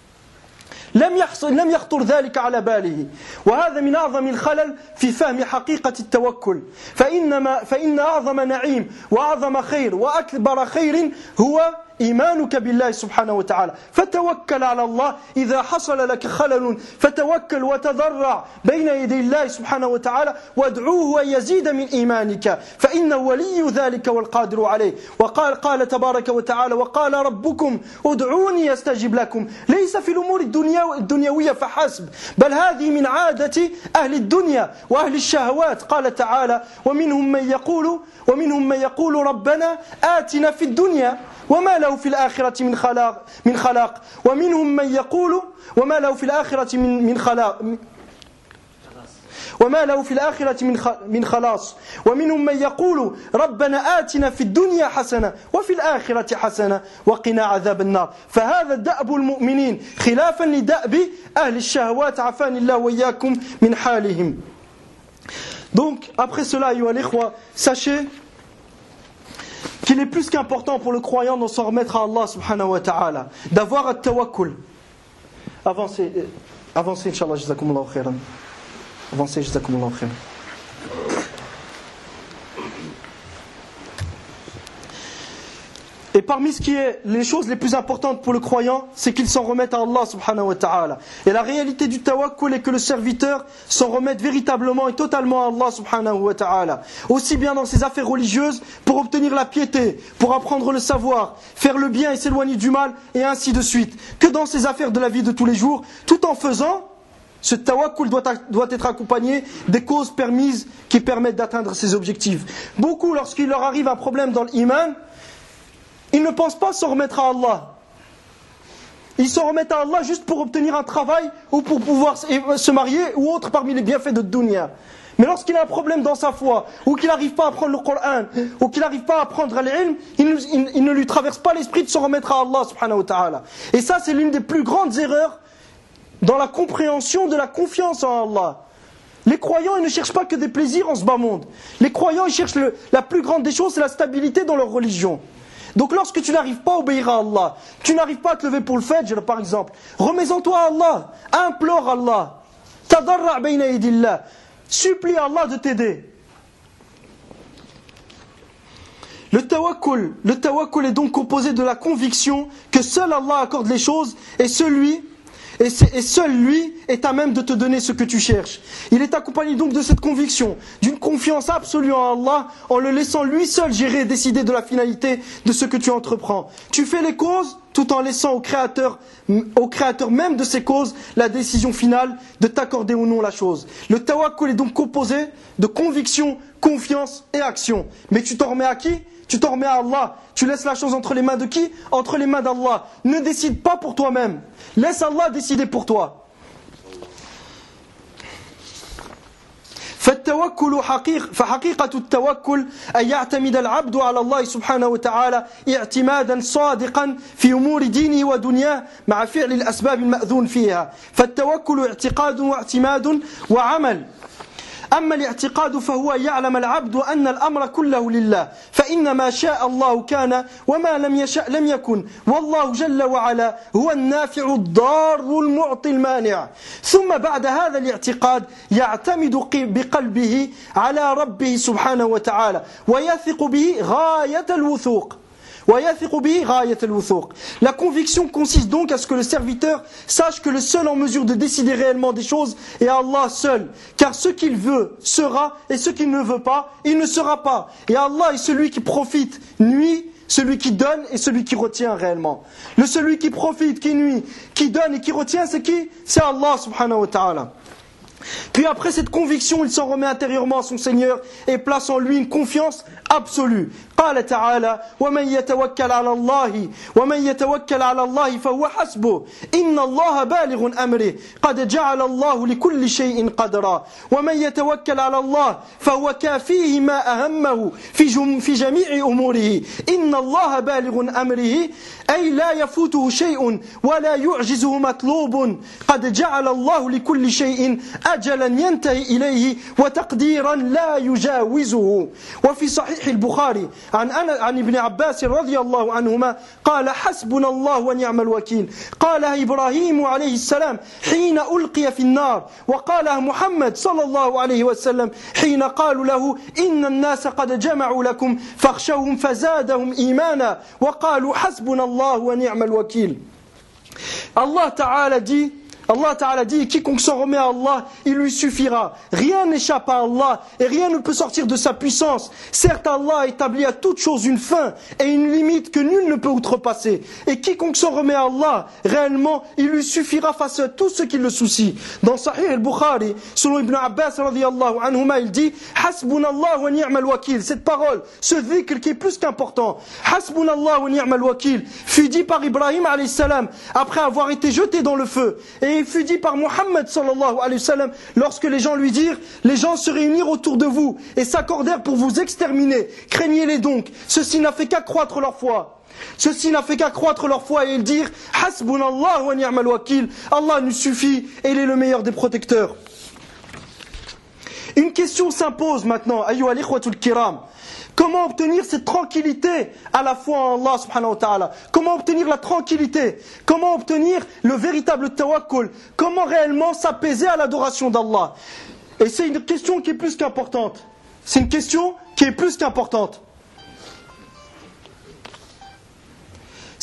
لم يخطر ذلك على باله. وهذا من أعظم الخلل في فهم حقيقة التوكل. فإن أعظم نعيم وأعظم خير وأكبر خير هو إيمانك بالله سبحانه وتعالى. فتوكل على الله إذا حصل لك خلل، فتوكل وتضرع بين يدي الله سبحانه وتعالى وادعوه أن يزيد من إيمانك، فإنه ولي ذلك والقادر عليه. قال تبارك وتعالى وقال ربكم ادعوني يستجب لكم. ليس في الأمور الدنيوية فحسب، بل هذه من عادة أهل الدنيا وأهل الشهوات. قال تعالى ومنهم من يقول ربنا آتنا في الدنيا وما له في الآخرة من خلاق ومنهم من يقول وما له في الآخرة من خلاق وما له في الآخرة من خلاص ومنهم من يقول ربنا آتنا في الدنيا حسنة وفي الآخرة حسنة وقنا عذاب النار. فهذا دأب المؤمنين خلافا لدأب أهل الشهوات عافاني الله وإياكم من حالهم. Donc après cela, ayyuha al-ikhwa, sachez qu'il est plus qu'important pour le croyant de s'en remettre à Allah subhanahu wa ta'ala, d'avoir un tawakkul. Avancez inshallah, jazakumullahu khairan. Avancez, jazakumullahu khairan. Et parmi ce qui est les choses les plus importantes pour le croyant, c'est qu'il s'en remette à Allah subhanahu wa ta'ala. Et la réalité du tawakkul est que le serviteur s'en remette véritablement et totalement à Allah subhanahu wa ta'ala. Aussi bien dans ses affaires religieuses, pour obtenir la piété, pour apprendre le savoir, faire le bien et s'éloigner du mal, et ainsi de suite, que dans ses affaires de la vie de tous les jours, tout en faisant, ce tawakkul doit être accompagné des causes permises qui permettent d'atteindre ses objectifs. Beaucoup, lorsqu'il leur arrive un problème dans l'iman, ils ne pensent pas s'en remettre à Allah. Ils s'en remettent à Allah juste pour obtenir un travail ou pour pouvoir se marier ou autre parmi les bienfaits de dunya. Mais lorsqu'il a un problème dans sa foi, ou qu'il n'arrive pas à apprendre le Coran, ou qu'il n'arrive pas à apprendre l'ilm, il ne lui traverse pas l'esprit de s'en remettre à Allah subhanahu wa ta'ala. Et ça, c'est l'une des plus grandes erreurs dans la compréhension de la confiance en Allah. Les croyants, ils ne cherchent pas que des plaisirs en ce bas monde. Les croyants, ils cherchent la plus grande des choses, c'est la stabilité dans leur religion. Donc lorsque tu n'arrives pas à obéir à Allah, tu n'arrives pas à te lever pour le Fajr par exemple, remets-en toi à Allah, implore Allah, tadarra' bayna yadillah, supplie Allah de t'aider. Le tawakkul est donc composé de la conviction que seul Allah accorde les choses et seul lui est à même de te donner ce que tu cherches. Il est accompagné donc de cette conviction, d'une confiance absolue en Allah, en le laissant lui seul gérer et décider de la finalité de ce que tu entreprends. Tu fais les causes tout en laissant au créateur même de ces causes la décision finale de t'accorder ou non la chose. Le tawakkul est donc composé de conviction, confiance et action. Mais tu t'en remets à qui ? Tu t'en remets à Allah. Tu laisses la chose entre les mains de qui ? Entre les mains d'Allah. Ne décide pas pour toi-même. Laisse Allah décider pour toi. فحقيقة التوكل أن يعتمد العبد على الله سبحانه وتعالى اعتمادا صادقا في أمور دينه ودنياه مع فعل الأسباب المأذون فيها. فالتوكل اعتقاد واعتماد وعمل. أما الاعتقاد فهو يعلم العبد أن الأمر كله لله فإن ما شاء الله كان وما لم يشأ لم يكن والله جل وعلا هو النافع الضار المعطي المانع. ثم بعد هذا الاعتقاد يعتمد بقلبه على ربه سبحانه وتعالى ويثق به غاية الوثوق. La conviction consiste donc à ce que le serviteur sache que le seul en mesure de décider réellement des choses est Allah seul. Car ce qu'il veut sera et ce qu'il ne veut pas, il ne sera pas. Et Allah est celui qui profite, nuit, celui qui donne et celui qui retient réellement. Celui qui profite, qui nuit, qui donne et qui retient, c'est qui ? C'est Allah subhanahu wa ta'ala. Puis après cette conviction, il s'en remet intérieurement à son Seigneur et place en lui une confiance absolue. قال تعالى ومن يتوكل على الله فهو حسبه إن الله بالغ أمره قد جعل الله لكل شيء قدرا ومن يتوكل على الله فهو كافيه ما أهمه في جميع أموره إن الله بالغ أمره أي لا يفوته شيء ولا يعجزه مطلوب قد جعل الله لكل شيء أجلا ينتهي إليه وتقديرا لا يجاوزه. وفي صحيح البخاري عن ابن عباس رضي الله عنهما قال حسبنا الله ونعم الوكيل قالها إبراهيم عليه السلام حين ألقي في النار وقالها محمد صلى الله عليه وسلم حين قالوا له إن الناس قد جمعوا لكم فاخشوهم فزادهم إيمانا وقالوا حسبنا الله ونعم الوكيل. Allah Ta'ala dit, quiconque s'en remet à Allah, il lui suffira. Rien n'échappe à Allah et rien ne peut sortir de sa puissance. Certes, Allah a établi à toute chose une fin et une limite que nul ne peut outrepasser. Et quiconque s'en remet à Allah, réellement, il lui suffira face à tout ce qui le soucie. Dans Sahih al-Bukhari, selon Ibn Abbas radiyallahu anhuma, il dit Hasbunallah wa ni'mal wakil. Cette parole, ce dhikr qui est plus qu'important, Hasbunallah wa ni'mal wakil, fut dit par Ibrahim alayhi salam après avoir été jeté dans le feu. Et il fut dit par Muhammad sallallahu alayhi wa sallam lorsque les gens lui dirent les gens se réunirent autour de vous et s'accordèrent pour vous exterminer. Craignez-les donc. Ceci n'a fait qu'accroître leur foi. Et ils dirent Hasbunallah wa ni'mal wakil. Allah nous suffit et il est le meilleur des protecteurs. Une question s'impose maintenant, ayyuhal ikhwatul kiram. Comment obtenir cette tranquillité à la foi en Allah subhanahu wa ta'ala? Comment obtenir la tranquillité? Comment obtenir le véritable tawakkul? Comment réellement s'apaiser à l'adoration d'Allah? Et c'est une question qui est plus qu'importante.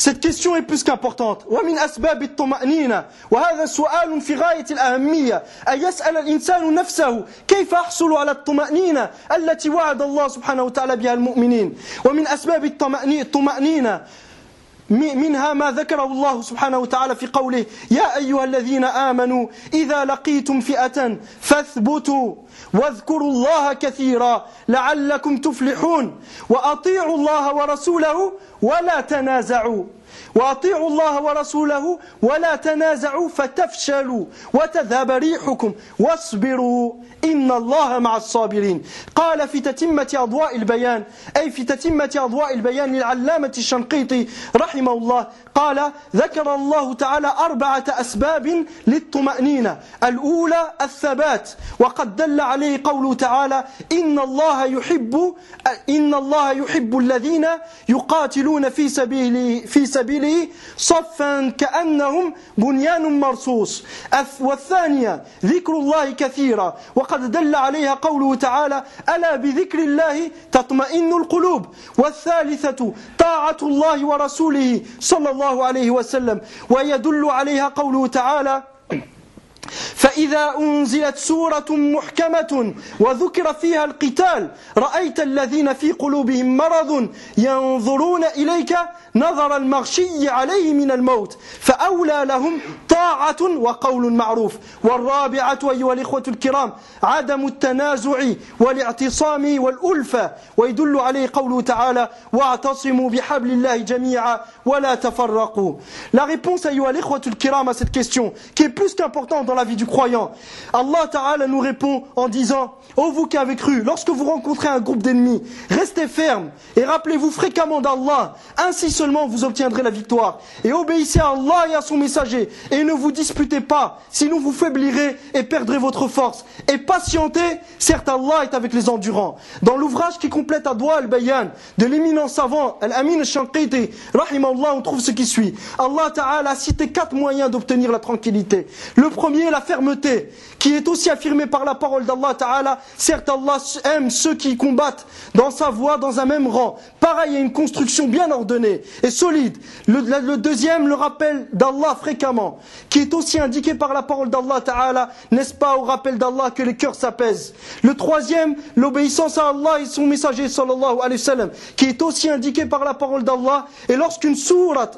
Cette question est plus qu'importante. ومن أسباب الطمأنينة وهذا سؤال في غاية الأهمية أن يسأل الإنسان نفسه كيف أحصل على الطمأنينة التي وعد الله سبحانه وتعالى بها المؤمنين. ومن أسباب الطمأنينة منها ما ذكره الله سبحانه وتعالى في قوله يا أيها الذين آمنوا إذا لقيتم فئة فاثبتوا واذكروا الله كثيرا لعلكم تفلحون وأطيعوا الله ورسوله ولا تنازعوا وأطيعوا الله ورسوله ولا تنازعوا فتفشلوا وتذهب ريحكم واصبروا إن الله مع الصابرين. قال في تتمة أضواء البيان أي في تتمة أضواء البيان للعلامة الشنقيطي رحمه الله قال ذكر الله تعالى 4 أسباب للطمأنينة. الأولى الثبات وقد دل عليه قوله تعالى إن الله يحب الذين يقاتلون في سبيله صفا كأنهم بنيان مرصوص. والثانية ذكر الله كثيرا وقد دل عليها قوله تعالى ألا بذكر الله تطمئن القلوب. والثالثة طاعة الله ورسوله صلى الله عليه وسلم ويدل عليها قوله تعالى فإذا أنزلت سورة محكمة وذكر فيها القتال رأيت الذين في قلوبهم مرض ينظرون إليك نظر المغشي عليه من الموت فأولى لهم طاعة وقول معروف. والرابعة أيها الإخوة الكرام عدم التنازع والاعتصام والألفة ويدل عليه قوله تعالى واعتصموا بحبل الله جميعا ولا تفرقوا. La réponse أيها الإخوة الكرام à cette question qui est plus qu'importante dans la vie du croyant, Allah Ta'ala nous répond en disant ô vous qui avez cru, lorsque vous rencontrez un groupe d'ennemis, restez fermes et rappelez-vous fréquemment d'Allah, ainsi seulement vous obtiendrez la victoire. Et obéissez à Allah et à son messager et ne vous disputez pas, sinon vous faiblirez et perdrez votre force. Et patientez, certes Allah est avec les endurants. Dans l'ouvrage qui complète Adwa al-Bayan de l'éminent savant Al-Amin al-Shanqiti rahimahullah, on trouve ce qui suit. Allah Ta'ala a cité 4 moyens d'obtenir la tranquillité. Le premier, la fermeté, qui est aussi affirmée par la parole d'Allah Ta'ala. Certes Allah aime ceux qui combattent dans sa voie, dans un même rang. Pareil, il y a une construction bien ordonnée et solide. Le deuxième, le rappel d'Allah fréquemment, qui est aussi indiqué par la parole d'Allah Ta'ala. N'est-ce pas au rappel d'Allah que les cœurs s'apaisent. Le troisième, l'obéissance à Allah et son messager sallallahu alayhi wa sallam, qui est aussi indiqué par la parole d'Allah. Et lorsqu'une sourate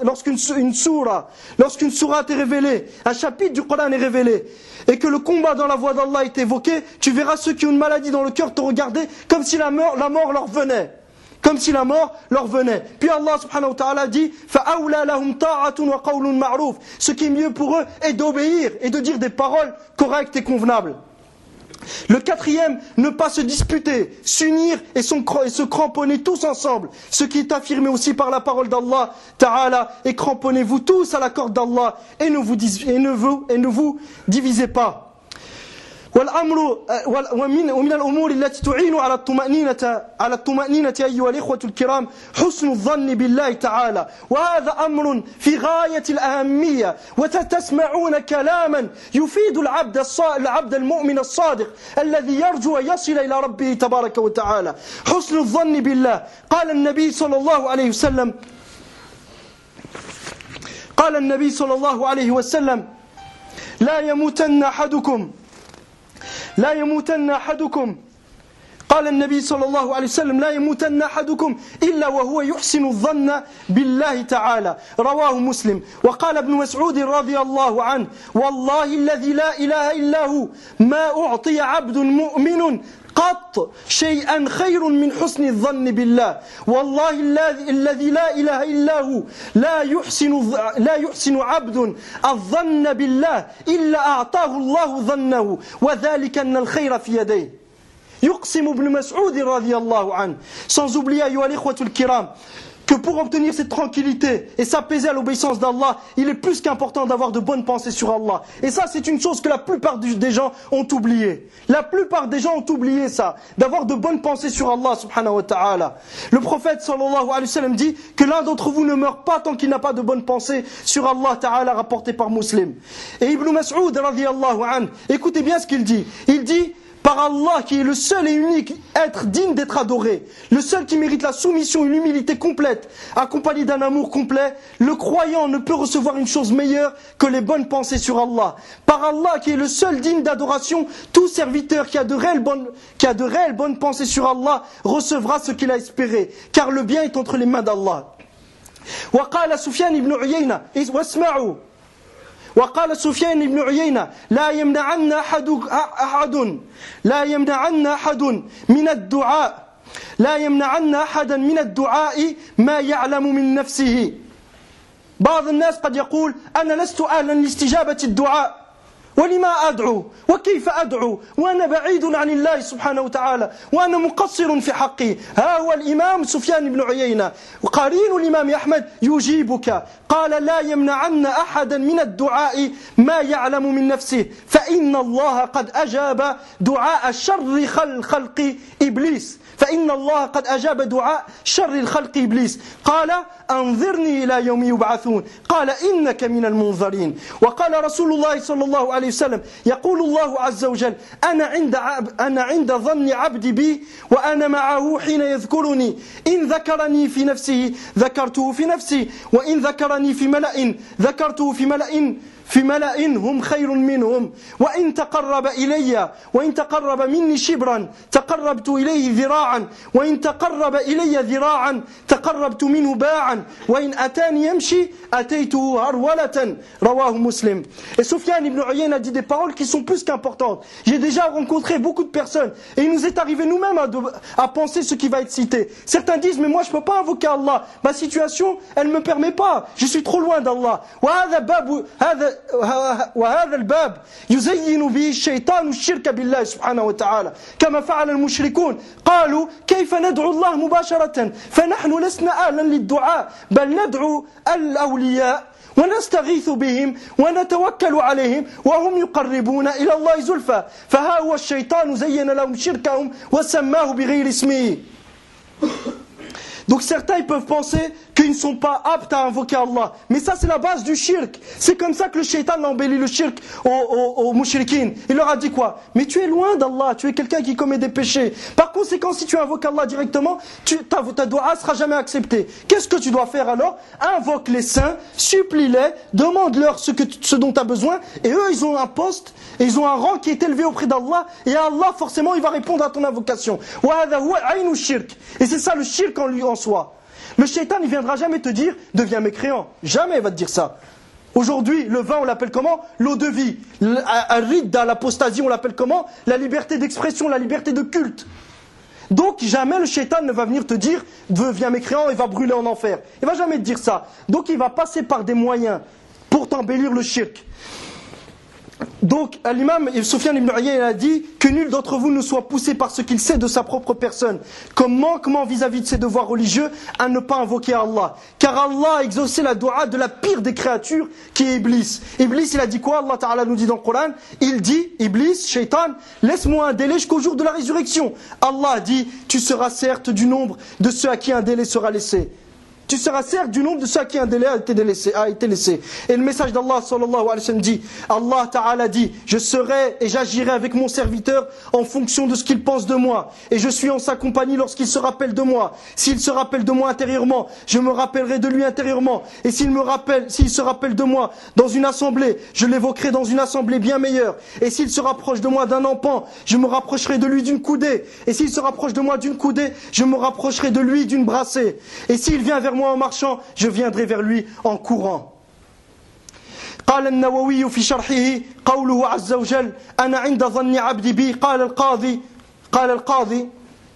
est révélée, un chapitre du Coran est révélé, et que le combat dans la voie d'Allah est évoqué, tu verras ceux qui ont une maladie dans le cœur te regarder comme si la mort leur venait. Comme si la mort leur venait. Puis Allah subhanahu wa ta'ala dit فَأَوْلَى لَهُمْ طَاعَةٌ وَقَوْلٌ مَعْرُوفٌ. Ce qui est mieux pour eux est d'obéir et de dire des paroles correctes et convenables. Le quatrième, ne pas se disputer, s'unir et se cramponner tous ensemble. Ce qui est affirmé aussi par la parole d'Allah Ta'ala. Et cramponnez-vous tous à la corde d'Allah et ne vous divisez pas. ومن الأمور التي تعين على الطمأنينة أيها الإخوة الكرام حسن الظن بالله تعالى. وهذا أمر في غاية الأهمية. وتسمعون كلاما يفيد العبد المؤمن الصادق الذي يرجو أن يصل إلى ربه تبارك وتعالى. حسن الظن بالله. قال النبي صلى الله عليه وسلم لا يموتن أحدكم قال النبي صلى الله عليه وسلم لا يموتن أحدكم إلا وهو يحسن الظن بالله تعالى. رواه مسلم. وقال ابن مسعود رضي الله عنه والله الذي لا إله إلا هو ما أعطي عبد مؤمن قط شيئا خير من حسن الظن بالله. والله الذي لا إله إلا هو لا يحسن عبد الظن بالله إلا أعطاه الله ظنه وذلك أن الخير في يديه. يقسم ابن مسعود رضي الله عنه. Sans oublier أيها الإخوة الكرام que pour obtenir cette tranquillité et s'apaiser à l'obéissance d'Allah, il est plus qu'important d'avoir de bonnes pensées sur Allah. Et ça, c'est une chose que la plupart des gens ont oublié. La plupart des gens ont oublié ça, d'avoir de bonnes pensées sur Allah subhanahu wa ta'ala. Le prophète sallallahu alayhi wa sallam dit que l'un d'entre vous ne meurt pas tant qu'il n'a pas de bonnes pensées sur Allah ta'ala, rapporté par Muslim. Et Ibn Mas'ud radiyallahu anhu, écoutez bien ce qu'il dit. Il dit par Allah qui est le seul et unique être digne d'être adoré, le seul qui mérite la soumission et l'humilité complète, accompagné d'un amour complet, le croyant ne peut recevoir une chose meilleure que les bonnes pensées sur Allah. Par Allah qui est le seul digne d'adoration, tout serviteur qui a de réelles bonnes pensées sur Allah recevra ce qu'il a espéré, car le bien est entre les mains d'Allah. وقال سفيان بن عيينة واسمعوا وقال سفيان بن عيينة لا يمنعن أحدا من الدعاء ما يعلم من نفسه. بعض الناس قد يقول أنا لست أهلا لاستجابة الدعاء ولما أدعو وكيف أدعو وأنا بعيد عن الله سبحانه وتعالى وأنا مقصر في حقي. ها هو الإمام سفيان بن عيينة وقرين الإمام أحمد يجيبك قال لا يمنعن أحدا من الدعاء ما يعلم من نفسه فإن الله قد أجاب دعاء شر خلق إبليس. فإن الله قد أجاب دعاء شر الخلق إبليس. قال أنظرني إلى يوم يبعثون قال إنك من المنظرين. وقال رسول الله صلى الله عليه وسلم يقول الله عز وجل أنا عند ظن عبدي بي وأنا معه حين يذكرني إن ذكرني في نفسه ذكرته في نفسي وإن ذكرني في ملأ ذكرته في ملأ هم خير منهم وإن تقرب مني شبرا تقربت إليه ذراعا وإن تقرب إلي ذراعا تقربت منه باعا وإن أتاني يمشي أتيته هرولة. رواه Muslim. Et Sufyan ibn Uyayna dit des paroles qui sont plus qu'importantes. J'ai déjà rencontré beaucoup de personnes et il nous est arrivé nous-mêmes à penser ce qui va être cité. Certains disent mais moi je ne peux pas invoquer Allah, ma situation elle ne me permet pas, je suis trop loin d'Allah. وهذا الباب يزين به الشيطان الشرك بالله سبحانه وتعالى كما فعل المشركون قالوا كيف ندعو الله مباشرة فنحن لسنا أهلا للدعاء بل ندعو الأولياء ونستغيث بهم ونتوكل عليهم وهم يقربون إلى الله زلفى فها هو الشيطان زين لهم شركهم وسماه بغير اسمه. Donc certains ils peuvent penser qu'ils ne sont pas aptes à invoquer Allah. Mais ça c'est la base du shirk. C'est comme ça que le shaitan a embelli le shirk aux mushrikin. Il leur a dit quoi? Mais tu es loin d'Allah, tu es quelqu'un qui commet des péchés. Par conséquent si tu invoques Allah directement, ta doua sera jamais acceptée. Qu'est-ce que tu dois faire alors? Invoque les saints, supplie-les, demande-leur ce dont tu as besoin. Et eux ils ont un poste, et ils ont un rang qui est élevé auprès d'Allah. Et Allah forcément il va répondre à ton invocation. Et c'est ça le shirk en soi. Le shaitan il viendra jamais te dire deviens mécréant, jamais il va te dire ça. Aujourd'hui le vin on l'appelle comment? L'eau de vie. Ridda, l'apostasie on l'appelle comment? La liberté d'expression, la liberté de culte. Donc jamais le shaitan ne va venir te dire deviens mécréant et va brûler en enfer. Il va jamais te dire ça. Donc il va passer par des moyens pour t'embellir le shirk. Donc l'imam Sufyan ibn Uyayna a dit que nul d'entre vous ne soit poussé par ce qu'il sait de sa propre personne comme manquement vis-à-vis de ses devoirs religieux à ne pas invoquer Allah, car Allah a exaucé la dua de la pire des créatures qui est Iblis. Iblis il a dit quoi? Allah Ta'ala nous dit dans le Coran, il dit Iblis, Shaitan, laisse-moi un délai jusqu'au jour de la résurrection. Allah a dit tu seras certes du nombre de ceux à qui un délai sera laissé. Tu seras certes du nombre de ceux à qui un délai a été laissé. Et le message d'Allah sallallahu alayhi wa sallam dit, Allah Ta'ala dit, je serai et j'agirai avec mon serviteur en fonction de ce qu'il pense de moi. Et je suis en sa compagnie lorsqu'il se rappelle de moi. S'il se rappelle de moi intérieurement, je me rappellerai de lui intérieurement. Et s'il se rappelle de moi dans une assemblée, je l'évoquerai dans une assemblée bien meilleure. Et s'il se rapproche de moi d'un empan, je me rapprocherai de lui d'une coudée. Et s'il se rapproche de moi d'une coudée, je me rapprocherai de lui d'une brassée. Et s'il vient vers moi en marchant, je viendrai vers lui en courant. قال النووي في شرحه قوله عز وجل أنا عند ظن عبدي بي قال القاضي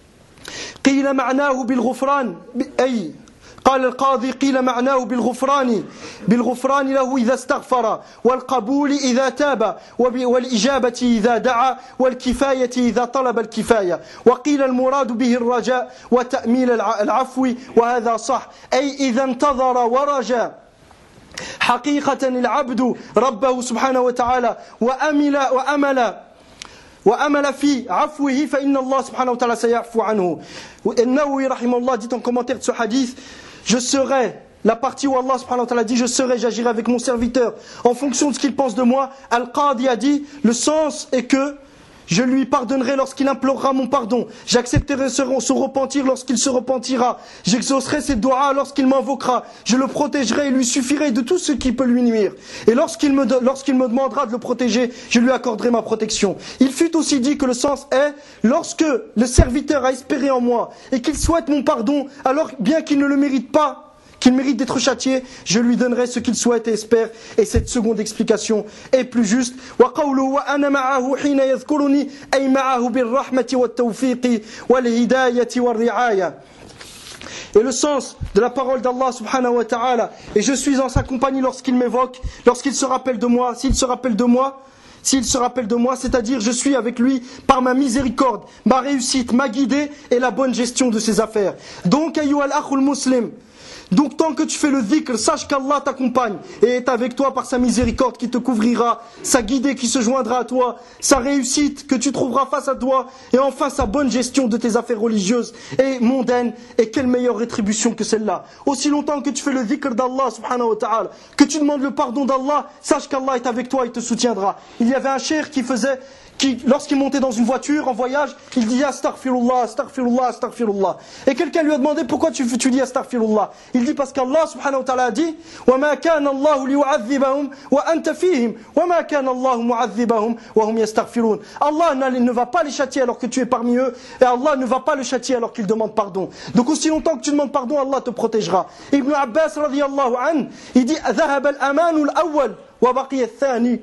قيل معناه بالغفران أي قال القاضي قيل معناه بالغفران له إذا استغفر والقبول إذا تاب والإجابة إذا دعا والكفاية إذا طلب الكفاية وقيل المراد به الرجاء وتأميل العفو وهذا صح أي إذا انتظر ورجى حقيقة العبد ربه سبحانه وتعالى وأمل في عفوه فإن الله سبحانه وتعالى سيعفو عنه. النووي رحمه الله dit en commentaire de ce hadith, je serai, la partie où Allah subhanahu wa ta'ala dit je serai, j'agirai avec mon serviteur en fonction de ce qu'il pense de moi. Al-Qadi a dit le sens est que Je lui pardonnerai lorsqu'il implorera mon pardon. J'accepterai son repentir lorsqu'il se repentira. J'exaucerai ses doigts lorsqu'il m'invoquera. Je le protégerai et lui suffirai de tout ce qui peut lui nuire. Et lorsqu'il me demandera de le protéger, je lui accorderai ma protection. Il fut aussi dit que le sens est, lorsque le serviteur a espéré en moi et qu'il souhaite mon pardon, alors bien qu'il ne le mérite pas, qu'il mérite d'être châtié, je lui donnerai ce qu'il souhaite et espère. Et cette seconde explication est plus juste. Et le sens de la parole d'Allah subhanahu wa ta'ala, et je suis en sa compagnie lorsqu'il m'évoque, lorsqu'il se rappelle de moi, s'il se rappelle de moi, c'est-à-dire je suis avec lui par ma miséricorde, ma réussite, ma guidée et la bonne gestion de ses affaires. Donc, ayyuhal akhul muslim, donc tant que tu fais le dhikr, sache qu'Allah t'accompagne et est avec toi par sa miséricorde qui te couvrira, sa guidée qui se joindra à toi, sa réussite que tu trouveras face à toi, et enfin sa bonne gestion de tes affaires religieuses et mondaines. Et quelle meilleure rétribution que celle-là. Aussi longtemps que tu fais le dhikr d'Allah subhanahu wa ta'ala, que tu demandes le pardon d'Allah, sache qu'Allah est avec toi et te soutiendra. Il y avait un cheikh qui, lorsqu'il montait dans une voiture en voyage, il disait astaghfirullah, astaghfirullah, astaghfirullah. Et quelqu'un lui a demandé pourquoi tu dis astaghfirullah. Il dit parce qu'Allah subhanahu wa ta'ala a dit وَمَا كَانَ اللَّهُ لِيُعَذِّبَهُمْ وَأَنْتَ فِيهِمْ وَمَا كَانَ اللَّهُ مُعَذِّبَهُمْ وَهُمْ يَسْتَغْفِرُونَ. Allah ne va pas les châtier alors que tu es parmi eux, et Allah ne va pas le châtier alors qu'il demande pardon. Donc aussi longtemps que tu demandes pardon, Allah te protégera. Ibn Abbas radiyallahu anhu, il dit ذهب الأمان الأول وبقي الثاني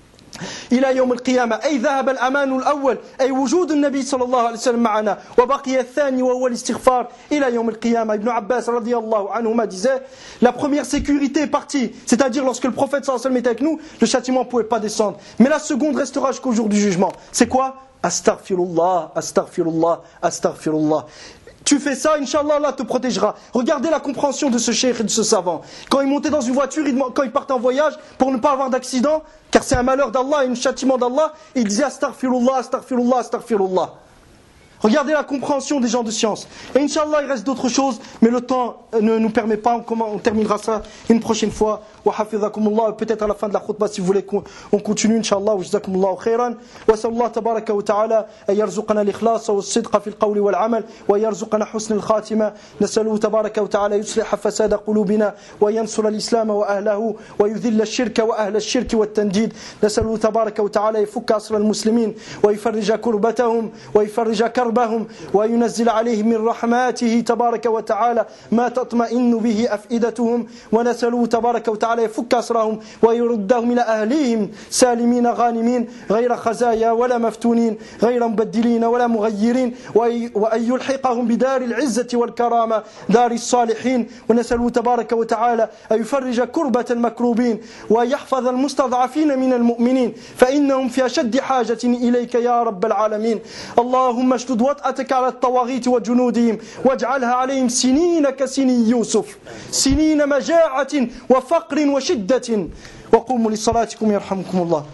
إلى يوم القيامة. أي ذهب الأمان الأول أي وجود النبي صلى الله عليه وسلم معنا, وبقي الثاني وهو الاستغفار إلى يوم القيامة. Ibn Abbas رضي الله عنهما disait, la première sécurité est partie, c'est-à-dire lorsque le prophète sallallahu alayhi wa sallam était avec nous, le châtiment ne pouvait pas descendre. Mais la seconde restera jusqu'au jour du jugement. C'est quoi? Astaghfirullah, astaghfirullah, astaghfirullah. Tu fais ça, Inch'Allah, Allah te protégera. Regardez la compréhension de ce cheikh et de ce savant. Quand il montait dans une voiture, quand il partait en voyage, pour ne pas avoir d'accident, car c'est un malheur d'Allah et un châtiment d'Allah, il disait astaghfirullah, astaghfirullah, astaghfirullah. Regardez la compréhension des gens de science. Et Inch'Allah, il reste d'autres choses, mais le temps ne nous permet pas. On terminera ça une prochaine fois. Wa hafidhakumullah, peut-être à la fin de la khutbah, si vous voulez qu'on continue, Inch'Allah. Wa jazakumullahu khairan. Wa sallallahu tabaraka wa ta'ala, an yarzuqana al-ikhlasa wa as-sidqa fi al-qawli wal 'amal, wa yarzuqana husn al-khatima. Nasaluhu tabaraka wa ta'ala yusliha fasada qulubina, wa yansura al-islam wa ahlahu, wa yudhilla ash-shirka wa ahla ash-shirki wa at-tandid. Nasaluhu tabaraka wa ta'ala yafukka asra al-muslimin, wa yufarrija kurbatahum, wa yufarrija بهم وينزل عليهم من رحماته تبارك وتعالى ما تطمئن به أفئدتهم ونسأله تبارك وتعالى يفك أسرهم ويردهم إلى أهليهم سالمين غانمين غير خزايا ولا مفتونين غير مبدلين ولا مغيرين وأن يلحقهم بدار العزة والكرامة دار الصالحين ونسأله تبارك وتعالى أن يفرج كربة المكروبين ويحفظ المستضعفين من المؤمنين فإنهم في أشد حاجة إليك يا رب العالمين. اللهم اشدد وطأتك على الطواغيت وجنودهم واجعلها عليهم سنين كسني يوسف سنين مجاعة وفقر وشدة. وقوموا لصلاتكم يرحمكم الله.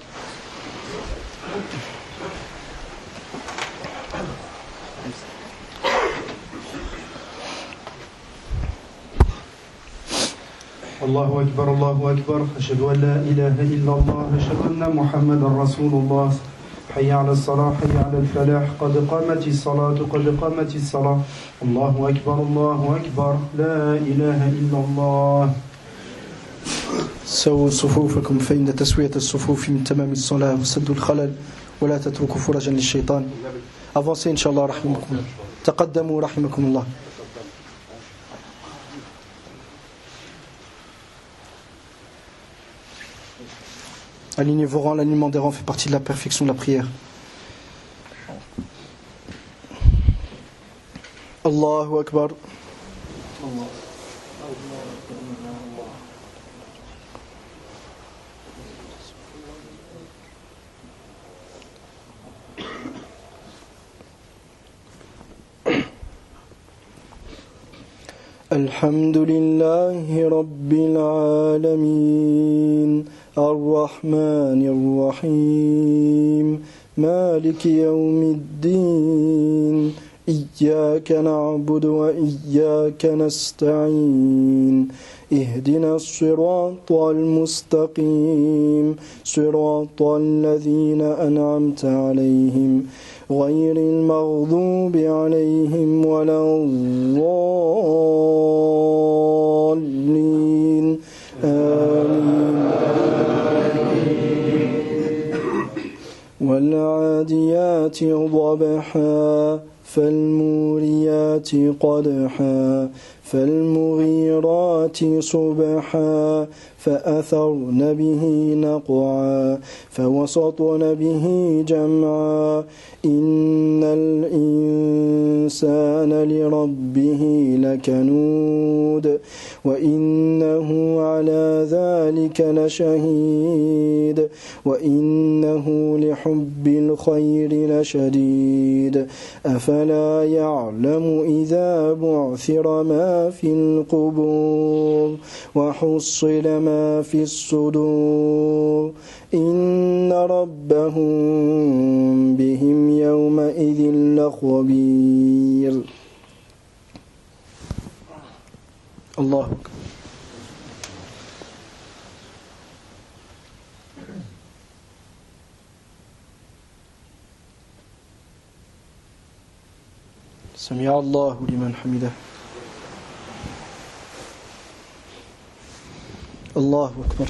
الله أكبر الله أكبر أشهد أن لا إله إلا الله أشهد أن محمدا رسول الله حي على الصلاة حي على الفلاح قد قامت الصلاة قد قامت الصلاة الله أكبر لا إله إلا الله. سووا صفوفكم فإن تسوية الصفوف من تمام الصلاة وسد الخلل ولا تتركوا فرجا للشيطان. Avancez Inch'Allah رحمكم الله. تقدموا رحمكم الله. Alignez vos rangs, l'alignement des rangs fait partie de la perfection de la prière. Allahu Akbar. Alhamdulillahi Rabbil Alamin. الرحمن الرحيم مالك يوم الدين إياك نعبد وإياك نستعين اهدنا الصراط المستقيم صراط الذين أنعمت عليهم غير المغضوب عليهم ولا الضالين آمين. والعاديات ضبحا فالموريات قدحا فالمغيرات صبحا فأثرن به نقعا فوسطن به جمعا إن الإنسان لربه لكنود وإنه على ذلك لشهيد وإنه لحب الخير لشديد أفلا يعلم إذا بعثر ما في القبور وحصل ما في الصدور إن ربهم بهم يومئذ لخبير. الله أكبر. سمع الله لمن حمده. الله أكبر.